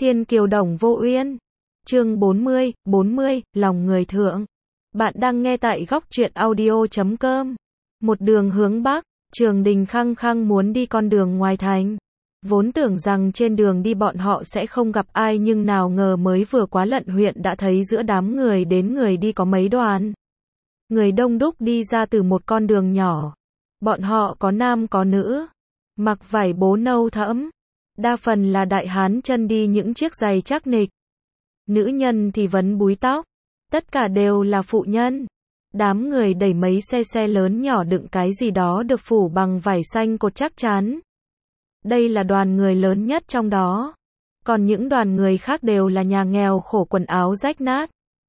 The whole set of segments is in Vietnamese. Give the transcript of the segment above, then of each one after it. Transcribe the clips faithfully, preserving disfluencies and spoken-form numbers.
Thiên kiều đồng vô uyên. Chương bốn mươi, bốn mươi, lòng người thượng. Bạn đang nghe tại góc truyện audio chấm com. Một đường hướng Bắc, Trường Đình khăng khăng muốn đi con đường ngoài thành. Vốn tưởng rằng trên đường đi bọn họ sẽ không gặp ai, nhưng nào ngờ mới vừa quá lận huyện đã thấy giữa đám người đến người đi có mấy đoàn. Người đông đúc đi ra từ một con đường nhỏ. Bọn họ có nam có nữ, mặc vải bố nâu thẫm. Đa phần là đại hán, chân đi những chiếc giày chắc nịch. Nữ nhân thì vấn búi tóc. Tất cả đều là phụ nhân. Đám người đẩy mấy xe xe lớn nhỏ đựng cái gì đó được phủ bằng vải xanh cột chắc chắn. Đây là đoàn người lớn nhất trong đó. Còn những đoàn người khác đều là nhà nghèo khổ, quần áo rách nát,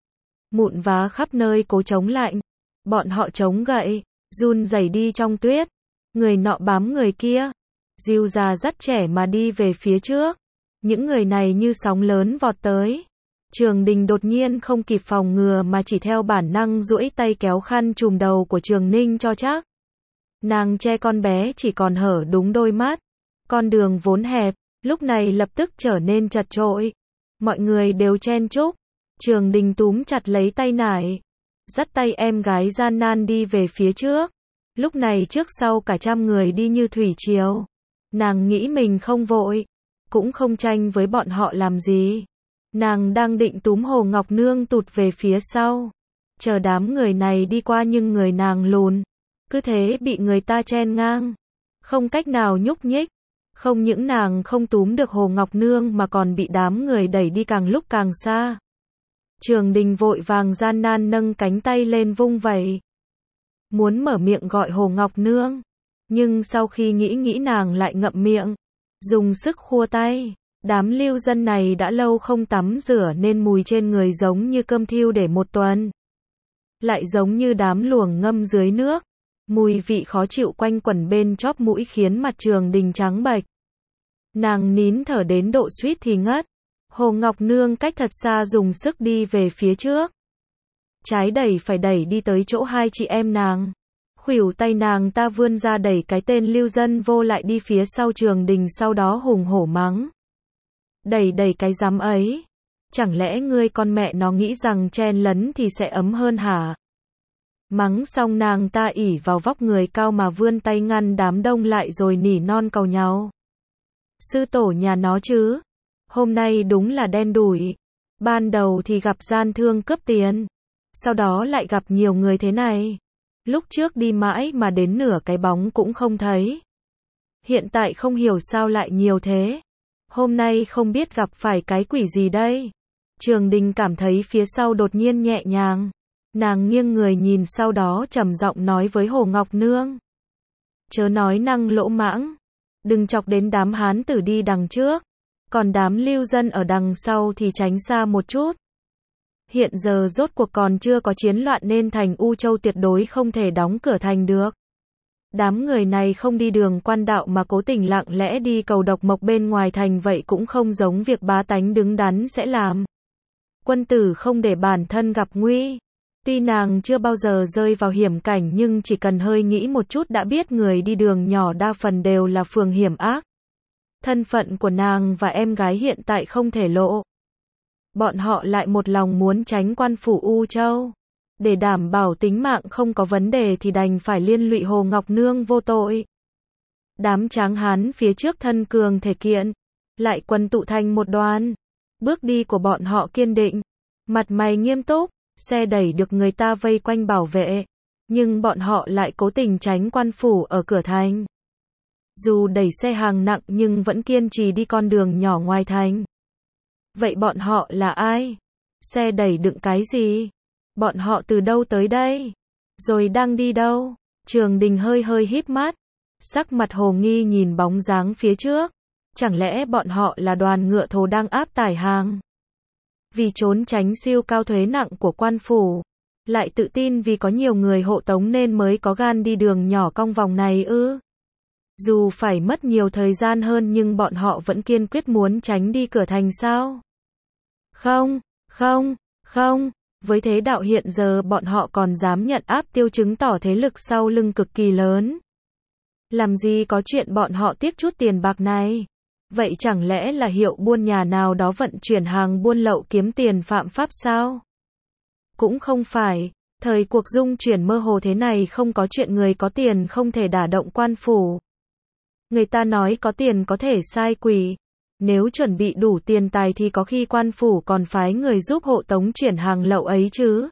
mụn vá khắp nơi cố chống lạnh. Bọn họ chống gậy, run rẩy đi trong tuyết. Người nọ bám người kia, dìu già dắt trẻ mà đi về phía trước. Những người này như sóng lớn vọt tới. Trường Đình đột nhiên không kịp phòng ngừa mà chỉ theo bản năng duỗi tay kéo khăn trùm đầu của Trường Ninh cho chắc. Nàng che con bé chỉ còn hở đúng đôi mắt. Con đường vốn hẹp, lúc này lập tức trở nên chật chội. Mọi người đều chen chúc. Trường Đình túm chặt lấy tay nải, dắt tay em gái gian nan đi về phía trước. Lúc này trước sau cả trăm người đi như thủy triều. Nàng nghĩ mình không vội, cũng không tranh với bọn họ làm gì. Nàng đang định túm Hồ Ngọc Nương tụt về phía sau, chờ đám người này đi qua, nhưng người nàng lùn, cứ thế bị người ta chen ngang, không cách nào nhúc nhích. Không những nàng không túm được Hồ Ngọc Nương mà còn bị đám người đẩy đi càng lúc càng xa. Trường Đình vội vàng gian nan nâng cánh tay lên vung vẩy, muốn mở miệng gọi Hồ Ngọc Nương, nhưng sau khi nghĩ nghĩ nàng lại ngậm miệng, dùng sức khua tay. Đám lưu dân này đã lâu không tắm rửa nên mùi trên người giống như cơm thiêu để một tuần. Lại giống như đám luồng ngâm dưới nước. Mùi vị khó chịu quanh quẩn bên chóp mũi khiến mặt Trường Đình trắng bệch. Nàng nín thở đến độ suýt thì ngất. Hồ Ngọc Nương cách thật xa dùng sức đi về phía trước. Trái đẩy phải đẩy đi tới chỗ hai chị em nàng. Khuỷu tay nàng ta vươn ra đẩy cái tên lưu dân vô lại đi phía sau Trường Đình, sau đó hùng hổ mắng. Đẩy đẩy cái dám ấy. Chẳng lẽ ngươi con mẹ nó nghĩ rằng chen lấn thì sẽ ấm hơn hả? Mắng xong nàng ta ỉ vào vóc người cao mà vươn tay ngăn đám đông lại rồi nỉ non cầu nhau. Sư tổ nhà nó chứ. Hôm nay đúng là đen đủi. Ban đầu thì gặp gian thương cướp tiền. Sau đó lại gặp nhiều người thế này. Lúc trước đi mãi mà đến nửa cái bóng cũng không thấy. Hiện tại không hiểu sao lại nhiều thế. Hôm nay không biết gặp phải cái quỷ gì đây. Trường Đình cảm thấy phía sau đột nhiên nhẹ nhàng. Nàng nghiêng người nhìn, sau đó trầm giọng nói với Hồ Ngọc Nương. Chớ nói năng lỗ mãng. Đừng chọc đến đám hán tử đi đằng trước. Còn đám lưu dân ở đằng sau thì tránh xa một chút. Hiện giờ rốt cuộc còn chưa có chiến loạn nên thành U Châu tuyệt đối không thể đóng cửa thành được. Đám người này không đi đường quan đạo mà cố tình lặng lẽ đi cầu độc mộc bên ngoài thành, vậy cũng không giống việc bá tánh đứng đắn sẽ làm. Quân tử không để bản thân gặp nguy. Tuy nàng chưa bao giờ rơi vào hiểm cảnh, nhưng chỉ cần hơi nghĩ một chút đã biết người đi đường nhỏ đa phần đều là phường hiểm ác. Thân phận của nàng và em gái hiện tại không thể lộ. Bọn họ lại một lòng muốn tránh quan phủ U Châu. Để đảm bảo tính mạng không có vấn đề thì đành phải liên lụy Hồ Ngọc Nương vô tội. Đám tráng hán phía trước thân cường thể kiện, lại quần tụ thành một đoàn. Bước đi của bọn họ kiên định, mặt mày nghiêm túc, xe đẩy được người ta vây quanh bảo vệ, nhưng bọn họ lại cố tình tránh quan phủ ở cửa thành. Dù đẩy xe hàng nặng nhưng vẫn kiên trì đi con đường nhỏ ngoài thành. Vậy bọn họ là ai? Xe đẩy đựng cái gì? Bọn họ từ đâu tới đây? Rồi đang đi đâu? Trường Đình hơi hơi híp mắt, sắc mặt hồ nghi nhìn bóng dáng phía trước. Chẳng lẽ bọn họ là đoàn ngựa thồ đang áp tải hàng? Vì trốn tránh siêu cao thuế nặng của quan phủ, lại tự tin vì có nhiều người hộ tống nên mới có gan đi đường nhỏ cong vòng này ư? Dù phải mất nhiều thời gian hơn nhưng bọn họ vẫn kiên quyết muốn tránh đi cửa thành sao? Không, không, không. Với thế đạo hiện giờ bọn họ còn dám nhận áp tiêu, chứng tỏ thế lực sau lưng cực kỳ lớn. Làm gì có chuyện bọn họ tiếc chút tiền bạc này. Vậy chẳng lẽ là hiệu buôn nhà nào đó vận chuyển hàng buôn lậu kiếm tiền phạm pháp sao? Cũng không phải, thời cuộc dung chuyển mơ hồ thế này không có chuyện người có tiền không thể đả động quan phủ. Người ta nói có tiền có thể sai quỷ. Nếu chuẩn bị đủ tiền tài thì có khi quan phủ còn phái người giúp hộ tống chuyển hàng lậu ấy chứ.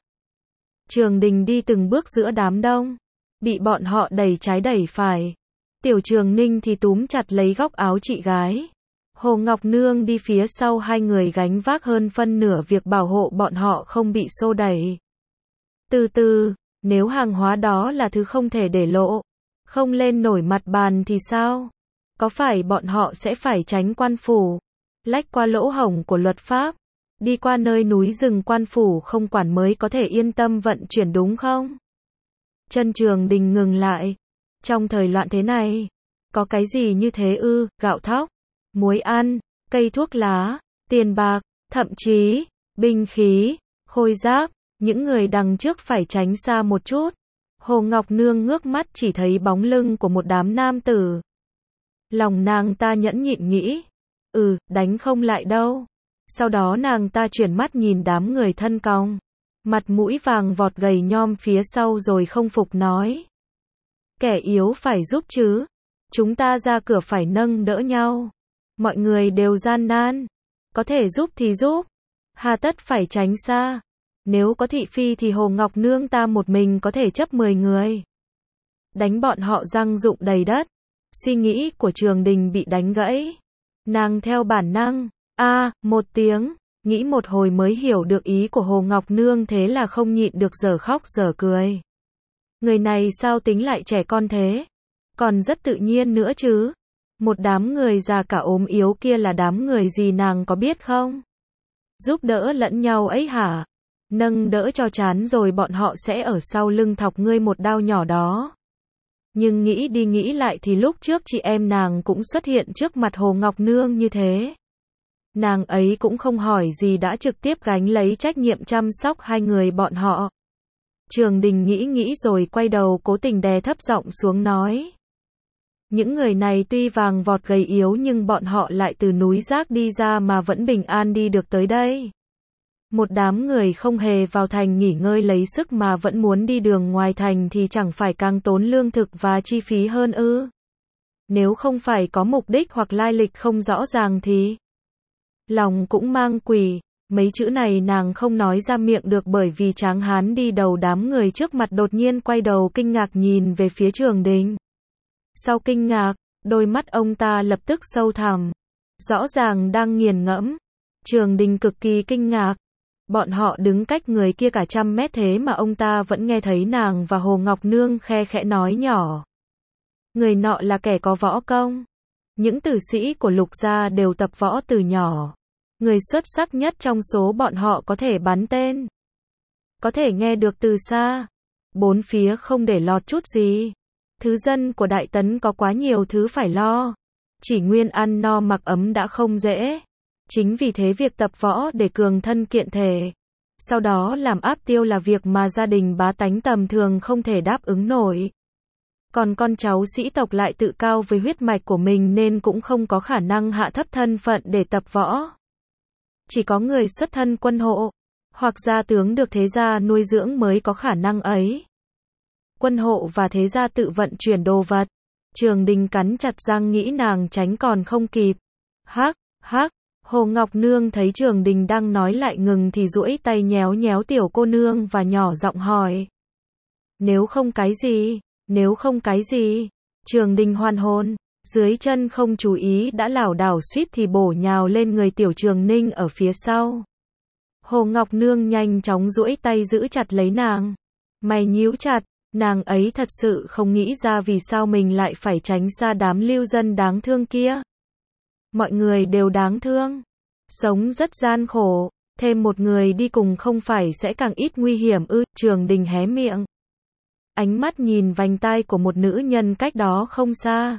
Trường Đình đi từng bước giữa đám đông, bị bọn họ đẩy trái đẩy phải. Tiểu Trường Ninh thì túm chặt lấy góc áo chị gái. Hồ Ngọc Nương đi phía sau hai người gánh vác hơn phân nửa việc bảo hộ bọn họ không bị xô đẩy. Từ từ, nếu hàng hóa đó là thứ không thể để lộ, không lên nổi mặt bàn thì sao? Có phải bọn họ sẽ phải tránh quan phủ, lách qua lỗ hổng của luật pháp, đi qua nơi núi rừng quan phủ không quản mới có thể yên tâm vận chuyển đúng không? Chân Trường Đình ngừng lại. Trong thời loạn thế này, có cái gì như thế ư? Gạo thóc, muối ăn, cây thuốc lá, tiền bạc, thậm chí, binh khí, khôi giáp, những người đằng trước phải tránh xa một chút. Hồ Ngọc Nương ngước mắt chỉ thấy bóng lưng của một đám nam tử. Lòng nàng ta nhẫn nhịn nghĩ, ừ, đánh không lại đâu. Sau đó nàng ta chuyển mắt nhìn đám người thân cong, mặt mũi vàng vọt gầy nhom phía sau rồi không phục nói. Kẻ yếu phải giúp chứ, chúng ta ra cửa phải nâng đỡ nhau. Mọi người đều gian nan, có thể giúp thì giúp, hà tất phải tránh xa. Nếu có thị phi thì Hồ Ngọc Nương ta một mình có thể chấp mười người. Đánh bọn họ răng rụng đầy đất. Suy nghĩ của Trường Đình bị đánh gãy. Nàng theo bản năng, a à, một tiếng, nghĩ một hồi mới hiểu được ý của Hồ Ngọc Nương thế là không nhịn được dở khóc dở cười. Người này sao tính lại trẻ con thế? Còn rất tự nhiên nữa chứ. Một đám người già cả ốm yếu kia là đám người gì nàng có biết không? Giúp đỡ lẫn nhau ấy hả? Nâng đỡ cho chán rồi bọn họ sẽ ở sau lưng thọc ngươi một đao nhỏ đó. Nhưng nghĩ đi nghĩ lại thì lúc trước chị em nàng cũng xuất hiện trước mặt Hồ Ngọc Nương như thế. Nàng ấy cũng không hỏi gì đã trực tiếp gánh lấy trách nhiệm chăm sóc hai người bọn họ. Trường Đình nghĩ nghĩ rồi quay đầu cố tình đè thấp giọng xuống nói. Những người này tuy vàng vọt gầy yếu nhưng bọn họ lại từ núi rác đi ra mà vẫn bình an đi được tới đây. Một đám người không hề vào thành nghỉ ngơi lấy sức mà vẫn muốn đi đường ngoài thành thì chẳng phải càng tốn lương thực và chi phí hơn ư? Nếu không phải có mục đích hoặc lai lịch không rõ ràng thì lòng cũng mang quỷ. Mấy chữ này nàng không nói ra miệng được bởi vì Tráng Hán đi đầu đám người trước mặt đột nhiên quay đầu kinh ngạc nhìn về phía Trường Đình. Sau kinh ngạc, đôi mắt ông ta lập tức sâu thẳm, rõ ràng đang nghiền ngẫm. Trường Đình cực kỳ kinh ngạc. Bọn họ đứng cách người kia cả trăm mét thế mà ông ta vẫn nghe thấy nàng và Hồ Ngọc Nương khe khẽ nói nhỏ. Người nọ là kẻ có võ công. Những tử sĩ của Lục gia đều tập võ từ nhỏ. Người xuất sắc nhất trong số bọn họ có thể bắn tên, có thể nghe được từ xa. Bốn phía không để lọt chút gì. Thứ dân của Đại Tấn có quá nhiều thứ phải lo. Chỉ nguyên ăn no mặc ấm đã không dễ. Chính vì thế việc tập võ để cường thân kiện thể, sau đó làm áp tiêu là việc mà gia đình bá tánh tầm thường không thể đáp ứng nổi. Còn con cháu sĩ tộc lại tự cao với huyết mạch của mình nên cũng không có khả năng hạ thấp thân phận để tập võ. Chỉ có người xuất thân quân hộ, hoặc gia tướng được thế gia nuôi dưỡng mới có khả năng ấy. Quân hộ và thế gia tự vận chuyển đồ vật. Trường Đình cắn chặt răng nghĩ nàng tránh còn không kịp. Hắc, hắc. Hồ Ngọc Nương thấy Trường Đình đang nói lại ngừng thì duỗi tay nhéo nhéo tiểu cô nương và nhỏ giọng hỏi. Nếu không cái gì, nếu không cái gì. Trường Đình hoàn hồn, dưới chân không chú ý đã lảo đảo suýt thì bổ nhào lên người tiểu Trường Ninh ở phía sau. Hồ Ngọc Nương nhanh chóng duỗi tay giữ chặt lấy nàng. Mày nhíu chặt, nàng ấy thật sự không nghĩ ra vì sao mình lại phải tránh xa đám lưu dân đáng thương kia. Mọi người đều đáng thương, sống rất gian khổ, thêm một người đi cùng không phải sẽ càng ít nguy hiểm ư? Trường Đình hé miệng, ánh mắt nhìn vành tai của một nữ nhân cách đó không xa.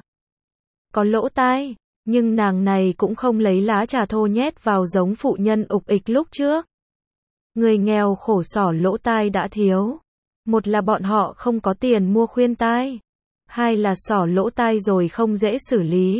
Có lỗ tai, nhưng nàng này cũng không lấy lá trà thô nhét vào giống phụ nhân ục ịch lúc trước. Người nghèo khổ sở lỗ tai đã thiếu. Một là bọn họ không có tiền mua khuyên tai, hai là xỏ lỗ tai rồi không dễ xử lý.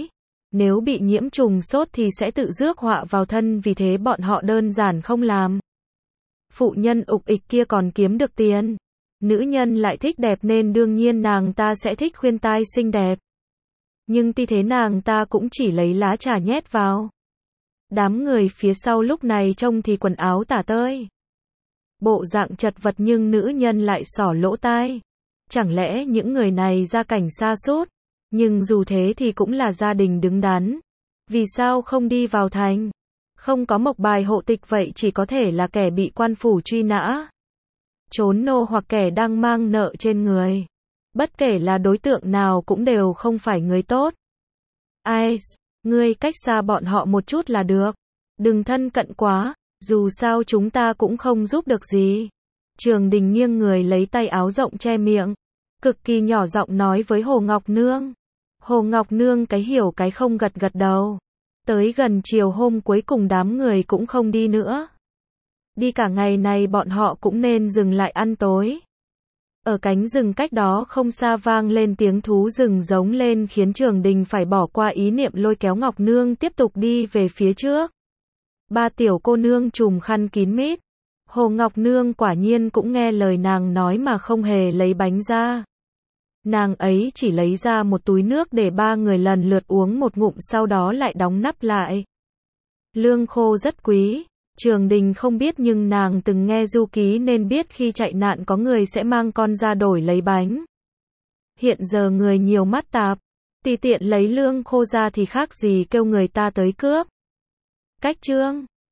Nếu bị nhiễm trùng sốt thì sẽ tự rước họa vào thân, vì thế bọn họ đơn giản không làm. Phụ nhân ục ịch kia còn kiếm được tiền. Nữ nhân lại thích đẹp nên đương nhiên nàng ta sẽ thích khuyên tai xinh đẹp. Nhưng tuy thế nàng ta cũng chỉ lấy lá trà nhét vào. Đám người phía sau lúc này trông thì quần áo tả tơi. Bộ dạng chật vật nhưng nữ nhân lại xỏ lỗ tai. Chẳng lẽ những người này gia cảnh sa sút, nhưng dù thế thì cũng là gia đình đứng đắn. Vì sao không đi vào thành? Không có mộc bài hộ tịch vậy chỉ có thể là kẻ bị quan phủ truy nã, trốn nô hoặc kẻ đang mang nợ trên người. Bất kể là đối tượng nào cũng đều không phải người tốt. Ai, ngươi cách xa bọn họ một chút là được. Đừng thân cận quá, dù sao chúng ta cũng không giúp được gì. Trường Đình nghiêng người lấy tay áo rộng che miệng, cực kỳ nhỏ giọng nói với Hồ Ngọc Nương. Hồ Ngọc Nương cái hiểu cái không gật gật đầu. Tới gần chiều hôm cuối cùng đám người cũng không đi nữa. Đi cả ngày này bọn họ cũng nên dừng lại ăn tối. Ở cánh rừng cách đó không xa vang lên tiếng thú rừng giống lên khiến Trường Đình phải bỏ qua ý niệm lôi kéo Ngọc Nương tiếp tục đi về phía trước. Ba tiểu cô nương trùm khăn kín mít. Hồ Ngọc Nương quả nhiên cũng nghe lời nàng nói mà không hề lấy bánh ra. Nàng ấy chỉ lấy ra một túi nước để ba người lần lượt uống một ngụm sau đó lại đóng nắp lại. Lương khô rất quý. Trường Đình không biết nhưng nàng từng nghe du ký nên biết khi chạy nạn có người sẽ mang con ra đổi lấy bánh. Hiện giờ người nhiều mắt tạp, tùy tiện lấy lương khô ra thì khác gì kêu người ta tới cướp. Cách chương